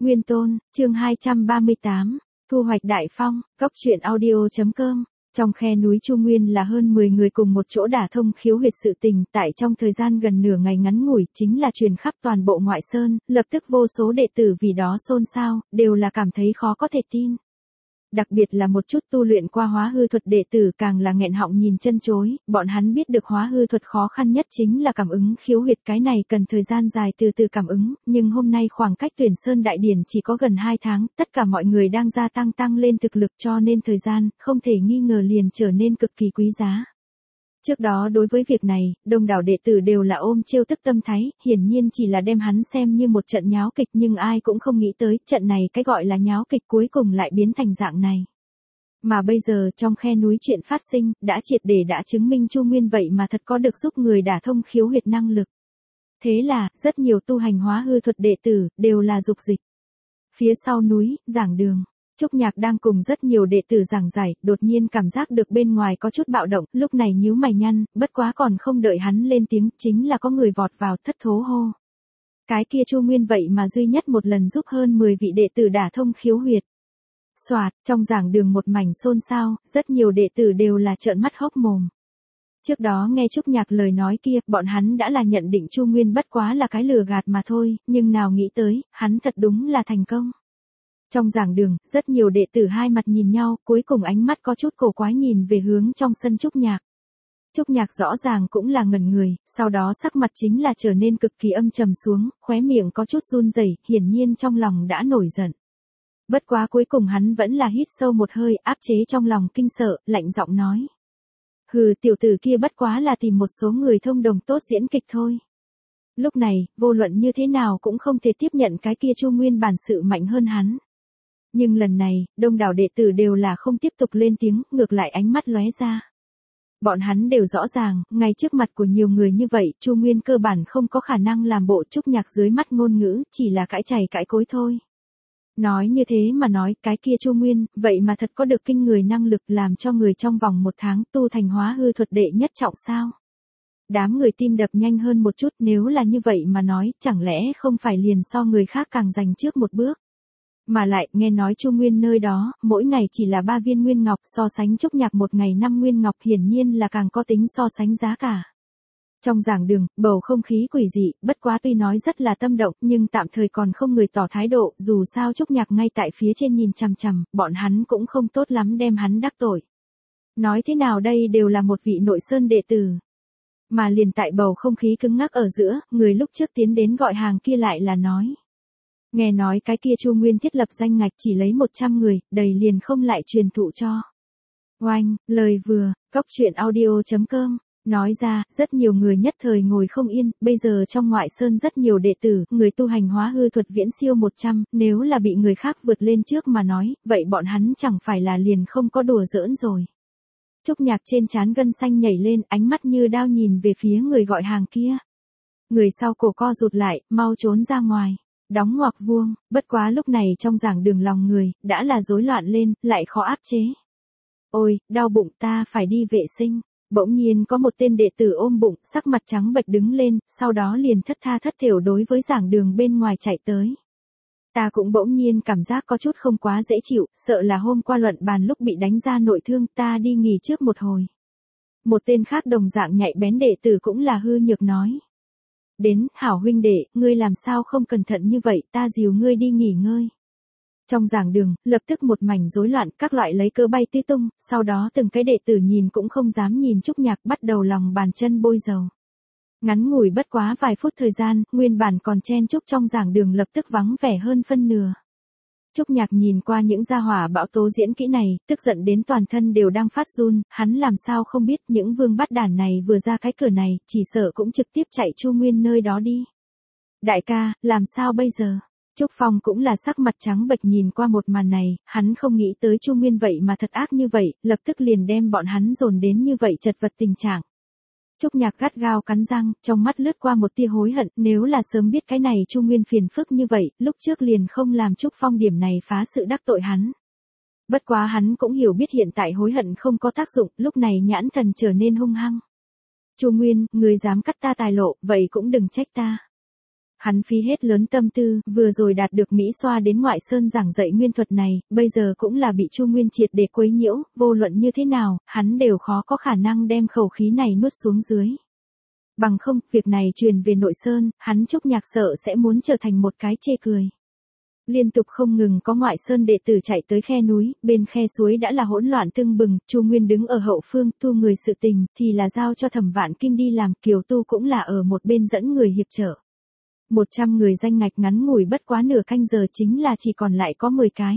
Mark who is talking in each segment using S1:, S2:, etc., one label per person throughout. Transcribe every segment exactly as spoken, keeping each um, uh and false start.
S1: Nguyên Tôn, chương hai trăm ba mươi tám, thu hoạch đại phong, góc truyện audio.com. Trong khe núi Chu Nguyên là hơn mười người cùng một chỗ đả thông khiếu huyệt sự tình, tại trong thời gian gần nửa ngày ngắn ngủi, chính là truyền khắp toàn bộ ngoại sơn, lập tức vô số đệ tử vì đó xôn xao, đều là cảm thấy khó có thể tin. Đặc biệt là một chút tu luyện qua hóa hư thuật đệ tử càng là nghẹn họng nhìn chân chối, bọn hắn biết được hóa hư thuật khó khăn nhất chính là cảm ứng khiếu huyệt, cái này cần thời gian dài từ từ cảm ứng, nhưng hôm nay khoảng cách Tuyển Sơn Đại Điển chỉ có gần hai tháng, tất cả mọi người đang gia tăng tăng lên thực lực cho nên thời gian, không thể nghi ngờ liền trở nên cực kỳ quý giá. Trước đó đối với việc này, đông đảo đệ tử đều là ôm trêu tức tâm thái, hiển nhiên chỉ là đem hắn xem như một trận nháo kịch nhưng ai cũng không nghĩ tới, trận này cái gọi là nháo kịch cuối cùng lại biến thành dạng này. Mà bây giờ trong khe núi chuyện phát sinh, đã triệt để đã chứng minh Chu Nguyên vậy mà thật có được giúp người đả thông khiếu huyệt năng lực. Thế là, rất nhiều tu hành hóa hư thuật đệ tử, đều là dục dịch. Phía sau núi, giảng đường. Trúc Nhạc đang cùng rất nhiều đệ tử giảng giải, đột nhiên cảm giác được bên ngoài có chút bạo động, lúc này nhíu mày nhăn, bất quá còn không đợi hắn lên tiếng, chính là có người vọt vào thất thố hô. Cái kia Chu Nguyên vậy mà duy nhất một lần giúp hơn mười vị đệ tử đả thông khiếu huyệt. Soạt, trong giảng đường một mảnh xôn xao, rất nhiều đệ tử đều là trợn mắt hốc mồm. Trước đó nghe Trúc Nhạc lời nói kia, bọn hắn đã là nhận định Chu Nguyên bất quá là cái lừa gạt mà thôi, nhưng nào nghĩ tới, hắn thật đúng là thành công. Trong giảng đường, rất nhiều đệ tử hai mặt nhìn nhau, cuối cùng ánh mắt có chút cổ quái nhìn về hướng trong sân Trúc Nhạc. Trúc Nhạc rõ ràng cũng là ngẩn người, sau đó sắc mặt chính là trở nên cực kỳ âm trầm xuống, khóe miệng có chút run rẩy, hiển nhiên trong lòng đã nổi giận. Bất quá cuối cùng hắn vẫn là hít sâu một hơi, áp chế trong lòng kinh sợ, lạnh giọng nói. Hừ, tiểu tử kia bất quá là tìm một số người thông đồng tốt diễn kịch thôi. Lúc này, vô luận như thế nào cũng không thể tiếp nhận cái kia Chu Nguyên bản sự mạnh hơn hắn. Nhưng lần này, đông đảo đệ tử đều là không tiếp tục lên tiếng, ngược lại ánh mắt lóe ra. Bọn hắn đều rõ ràng, ngay trước mặt của nhiều người như vậy, Chu Nguyên cơ bản không có khả năng làm bộ Trúc Nhạc dưới mắt ngôn ngữ, chỉ là cãi chày cãi cối thôi. Nói như thế mà nói, cái kia Chu Nguyên, vậy mà thật có được kinh người năng lực làm cho người trong vòng một tháng tu thành hóa hư thuật đệ nhất trọng sao? Đám người tim đập nhanh hơn một chút, nếu là như vậy mà nói, chẳng lẽ không phải liền so người khác càng giành trước một bước? Mà lại, nghe nói Chu Nguyên nơi đó, mỗi ngày chỉ là ba viên nguyên ngọc, so sánh Trúc Nhạc một ngày năm nguyên ngọc hiển nhiên là càng có tính so sánh giá cả. Trong giảng đường, bầu không khí quỷ dị, bất quá tuy nói rất là tâm động, nhưng tạm thời còn không người tỏ thái độ, dù sao Trúc Nhạc ngay tại phía trên nhìn chằm chằm, bọn hắn cũng không tốt lắm đem hắn đắc tội. Nói thế nào đây đều là một vị nội sơn đệ tử. Mà liền tại bầu không khí cứng ngắc ở giữa, người lúc trước tiến đến gọi hàng kia lại là nói. Nghe nói cái kia Chu Nguyên thiết lập danh ngạch chỉ lấy một trăm người, đầy liền không lại truyền thụ cho. Oanh, lời vừa, góc truyện audio.com. Nói ra, rất nhiều người nhất thời ngồi không yên, bây giờ trong ngoại sơn rất nhiều đệ tử, người tu hành hóa hư thuật viễn siêu một trăm, nếu là bị người khác vượt lên trước mà nói, vậy bọn hắn chẳng phải là liền không có đùa giỡn rồi. Trúc Nhạc trên trán gân xanh nhảy lên, ánh mắt như đao nhìn về phía người gọi hàng kia. Người sau cổ co rụt lại, mau trốn ra ngoài. Đóng ngoặc vuông, bất quá lúc này trong giảng đường lòng người, đã là rối loạn lên, lại khó áp chế. Ôi, đau bụng, ta phải đi vệ sinh. Bỗng nhiên có một tên đệ tử ôm bụng, sắc mặt trắng bệch đứng lên, sau đó liền thất tha thất thểu đối với giảng đường bên ngoài chạy tới. Ta cũng bỗng nhiên cảm giác có chút không quá dễ chịu, sợ là hôm qua luận bàn lúc bị đánh ra nội thương, ta đi nghỉ trước một hồi. Một tên khác đồng dạng nhạy bén đệ tử cũng là hư nhược nói. Đến, hảo huynh đệ, ngươi làm sao không cẩn thận như vậy, ta dìu ngươi đi nghỉ ngơi. Trong giảng đường, lập tức một mảnh rối loạn, các loại lấy cớ bay tứ tung, sau đó từng cái đệ tử nhìn cũng không dám nhìn Trúc Nhạc, bắt đầu lòng bàn chân bôi dầu. Ngắn ngủi bất quá vài phút thời gian, nguyên bản còn chen chúc trong giảng đường lập tức vắng vẻ hơn phân nửa. Trúc Nhạc nhìn qua những gia hỏa bão tố diễn kỹ này, tức giận đến toàn thân đều đang phát run, hắn làm sao không biết những vương bắt đản này vừa ra cái cửa này, chỉ sợ cũng trực tiếp chạy Chu Nguyên nơi đó đi. Đại ca, làm sao bây giờ? Trúc Phong cũng là sắc mặt trắng bệch nhìn qua một màn này, hắn không nghĩ tới Chu Nguyên vậy mà thật ác như vậy, lập tức liền đem bọn hắn dồn đến như vậy chật vật tình trạng. Trúc Nhạc gắt gao cắn răng, trong mắt lướt qua một tia hối hận, nếu là sớm biết cái này Chu Nguyên phiền phức như vậy, lúc trước liền không làm Trúc Phong điểm này phá sự đắc tội hắn. Bất quá hắn cũng hiểu biết hiện tại hối hận không có tác dụng, lúc này nhãn thần trở nên hung hăng. Chu Nguyên, người dám cắt ta tài lộ, vậy cũng đừng trách ta. Hắn phí hết lớn tâm tư, vừa rồi đạt được Mỹ Xoa đến ngoại sơn giảng dạy nguyên thuật này, bây giờ cũng là bị Chu Nguyên triệt để quấy nhiễu, vô luận như thế nào, hắn đều khó có khả năng đem khẩu khí này nuốt xuống dưới. Bằng không, việc này truyền về nội sơn, hắn Trúc Nhạc sợ sẽ muốn trở thành một cái chê cười. Liên tục không ngừng có ngoại sơn đệ tử chạy tới khe núi, bên khe suối đã là hỗn loạn tưng bừng, Chu Nguyên đứng ở hậu phương tu người sự tình, thì là giao cho Thẩm Vạn Kim đi làm, Kiều Tu cũng là ở một bên dẫn người hiệp trợ. một trăm người danh ngạch ngắn ngủi bất quá nửa canh giờ chính là chỉ còn lại có mười cái.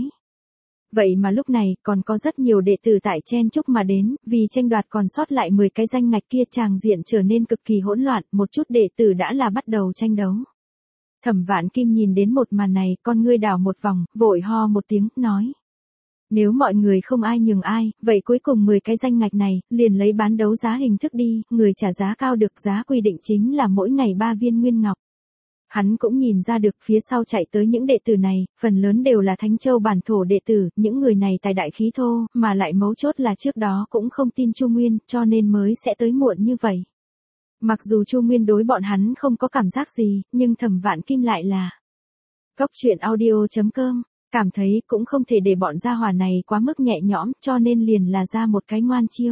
S1: Vậy mà lúc này còn có rất nhiều đệ tử tại chen chúc mà đến, vì tranh đoạt còn sót lại mười cái danh ngạch kia, tràng diện trở nên cực kỳ hỗn loạn, một chút đệ tử đã là bắt đầu tranh đấu. Thẩm Vạn Kim nhìn đến một màn này, con ngươi đảo một vòng, vội ho một tiếng, nói. Nếu mọi người không ai nhường ai, vậy cuối cùng mười cái danh ngạch này, liền lấy bán đấu giá hình thức đi, người trả giá cao được, giá quy định chính là mỗi ngày ba viên nguyên ngọc. Hắn cũng nhìn ra được phía sau chạy tới những đệ tử này, phần lớn đều là Thánh Châu bản thổ đệ tử, những người này tài đại khí thô, mà lại mấu chốt là trước đó cũng không tin Chu Nguyên, cho nên mới sẽ tới muộn như vậy. Mặc dù Chu Nguyên đối bọn hắn không có cảm giác gì, nhưng Thẩm Vạn Kim lại là. Cốc truyện audio chấm com, cảm thấy cũng không thể để bọn gia hỏa này quá mức nhẹ nhõm, cho nên liền là ra một cái ngoan chiêu.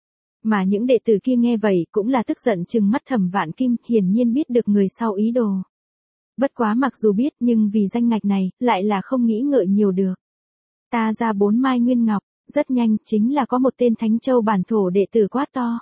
S1: Mà những đệ tử kia nghe vậy cũng là tức giận trừng mắt Thẩm Vạn Kim, hiển nhiên biết được người sau ý đồ. Bất quá mặc dù biết nhưng vì danh ngạch này, lại là không nghĩ ngợi nhiều được. Ta ra bốn mai nguyên ngọc, rất nhanh, chính là có một tên Thánh Châu bản thổ đệ tử quát to.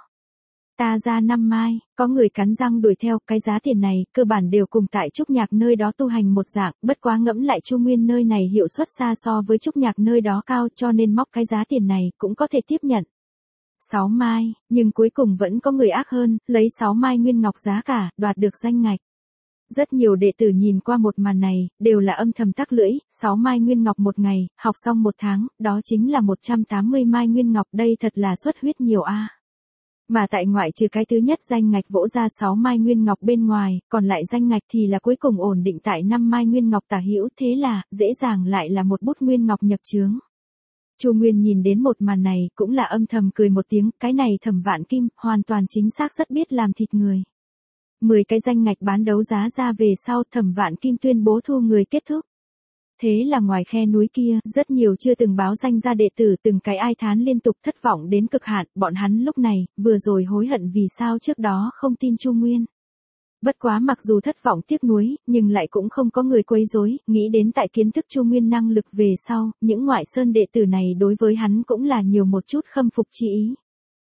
S1: Ta ra năm mai, có người cắn răng đuổi theo, cái giá tiền này, cơ bản đều cùng tại Trúc Nhạc nơi đó tu hành một dạng, bất quá ngẫm lại Chu Nguyên nơi này hiệu suất xa so với Trúc Nhạc nơi đó cao, cho nên móc cái giá tiền này, cũng có thể tiếp nhận. Sáu mai, nhưng cuối cùng vẫn có người ác hơn, lấy sáu mai nguyên ngọc giá cả, đoạt được danh ngạch. Rất nhiều đệ tử nhìn qua một màn này, đều là âm thầm tắc lưỡi, sáu mai nguyên ngọc một ngày, học xong một tháng, đó chính là một trăm tám mươi mai nguyên ngọc, đây thật là xuất huyết nhiều a. Mà tại ngoại trừ cái thứ nhất danh ngạch vỗ ra sáu mai nguyên ngọc bên ngoài, còn lại danh ngạch thì là cuối cùng ổn định tại năm mai nguyên ngọc tả hữu, thế là, dễ dàng lại là một bút nguyên ngọc nhập chướng. Chu Nguyên nhìn đến một màn này, cũng là âm thầm cười một tiếng, cái này Thẩm Vạn Kim, hoàn toàn chính xác rất biết làm thịt người. mười cái danh ngạch bán đấu giá ra về sau, Thẩm Vạn Kim tuyên bố thu người kết thúc. Thế là ngoài khe núi kia, rất nhiều chưa từng báo danh ra đệ tử từng cái ai thán liên tục, thất vọng đến cực hạn, bọn hắn lúc này, vừa rồi hối hận vì sao trước đó không tin Chu Nguyên. Bất quá mặc dù thất vọng tiếc nuối, nhưng lại cũng không có người quấy rối, nghĩ đến tại kiến thức Chu Nguyên năng lực về sau, những ngoại sơn đệ tử này đối với hắn cũng là nhiều một chút khâm phục chi ý.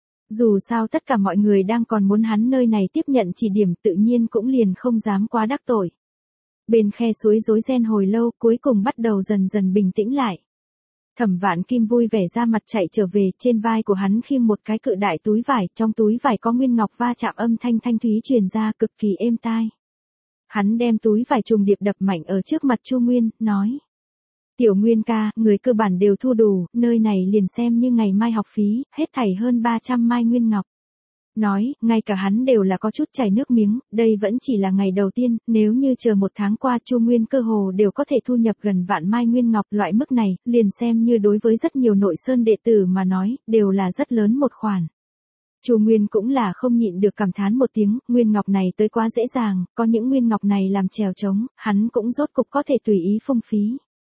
S1: Dù sao tất cả mọi người đang còn muốn hắn nơi này tiếp nhận chỉ điểm, tự nhiên cũng liền không dám quá đắc tội. Bên khe suối rối ren hồi lâu, cuối cùng bắt đầu dần dần bình tĩnh lại. Thẩm Vạn Kim vui vẻ ra mặt chạy trở về, trên vai của hắn khiêng một cái cự đại túi vải, trong túi vải có nguyên ngọc va chạm âm thanh thanh thúy truyền ra, cực kỳ êm tai. Hắn đem túi vải trùng điệp đập mạnh ở trước mặt Chu Nguyên, nói. Tiểu Nguyên ca, người cơ bản đều thu đủ, nơi này liền xem như ngày mai học phí, hết thảy hơn ba trăm mai nguyên ngọc. Nói, ngay cả hắn đều là có chút chảy nước miếng, đây vẫn chỉ là ngày đầu tiên, nếu như chờ một tháng qua Chu Nguyên cơ hồ đều có thể thu nhập gần vạn mai nguyên ngọc, loại mức này, liền xem như đối với rất nhiều nội sơn đệ tử mà nói, đều là rất lớn một khoản. Chu Nguyên cũng là không nhịn được cảm thán một tiếng, nguyên ngọc này tới quá dễ dàng, có những nguyên ngọc này làm chèo trống, hắn cũng rốt cục có thể tùy ý phung phí.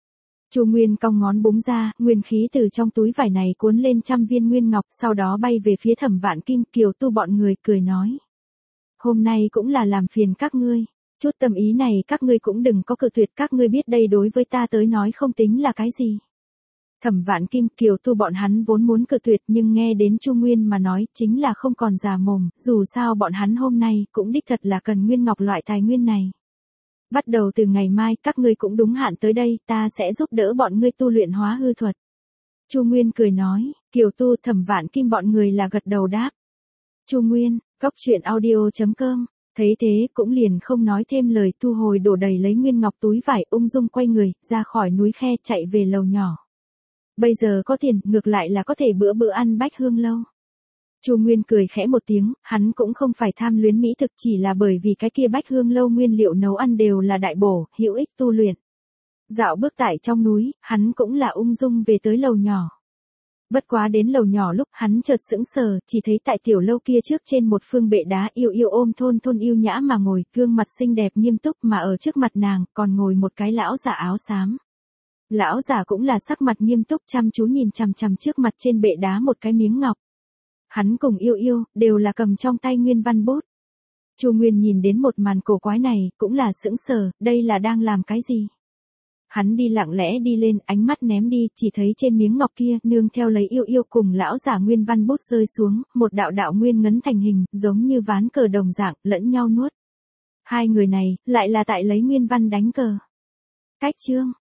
S1: Chu Nguyên cong ngón búng ra, nguyên khí từ trong túi vải này cuốn lên trăm viên nguyên ngọc, sau đó bay về phía Thẩm Vạn Kim, Kiều Tu bọn người cười nói. Hôm nay cũng là làm phiền các ngươi, chút tâm ý này các ngươi cũng đừng có cự tuyệt, các ngươi biết đây đối với ta tới nói không tính là cái gì. Thẩm Vạn Kim, Kiều Tu bọn hắn vốn muốn cự tuyệt nhưng nghe đến Chu Nguyên mà nói chính là không còn già mồm, dù sao bọn hắn hôm nay cũng đích thật là cần nguyên ngọc loại tài nguyên này. Bắt đầu từ ngày mai các ngươi cũng đúng hạn tới đây, ta sẽ giúp đỡ bọn ngươi tu luyện hóa hư thuật. Chu Nguyên cười nói, Kiều Tu, Thẩm Vạn Kim bọn người là gật đầu đáp. Chu Nguyên, cốc truyện audio chấm com, thấy thế cũng liền không nói thêm lời, thu hồi đổ đầy lấy nguyên ngọc túi vải, ung dung quay người, ra khỏi núi khe chạy về lầu nhỏ. Bây giờ có tiền, ngược lại là có thể bữa bữa ăn bách hương lâu. Chu Nguyên cười khẽ một tiếng, hắn cũng không phải tham luyến mỹ thực, chỉ là bởi vì cái kia bách hương lâu nguyên liệu nấu ăn đều là đại bổ, hữu ích tu luyện. Dạo bước tại trong núi, hắn cũng là ung dung về tới lầu nhỏ. Bất quá đến lầu nhỏ lúc hắn chợt sững sờ, chỉ thấy tại tiểu lâu kia trước trên một phương bệ đá yêu yêu ôm thôn thôn yêu nhã mà ngồi, gương mặt xinh đẹp nghiêm túc mà ở trước mặt nàng còn ngồi một cái lão giả áo xám. Lão giả cũng là sắc mặt nghiêm túc chăm chú nhìn chằm chằm trước mặt trên bệ đá một cái miếng ngọc. Hắn cùng yêu yêu, đều là cầm trong tay nguyên văn bút. Chu Nguyên nhìn đến một màn cổ quái này, cũng là sững sờ, đây là đang làm cái gì? Hắn đi lặng lẽ đi lên, ánh mắt ném đi, chỉ thấy trên miếng ngọc kia, nương theo lấy yêu yêu cùng lão giả nguyên văn bút rơi xuống, một đạo đạo nguyên ngấn thành hình, giống như ván cờ đồng dạng, lẫn nhau nuốt. Hai người này, lại là tại lấy nguyên văn đánh cờ. Cách chương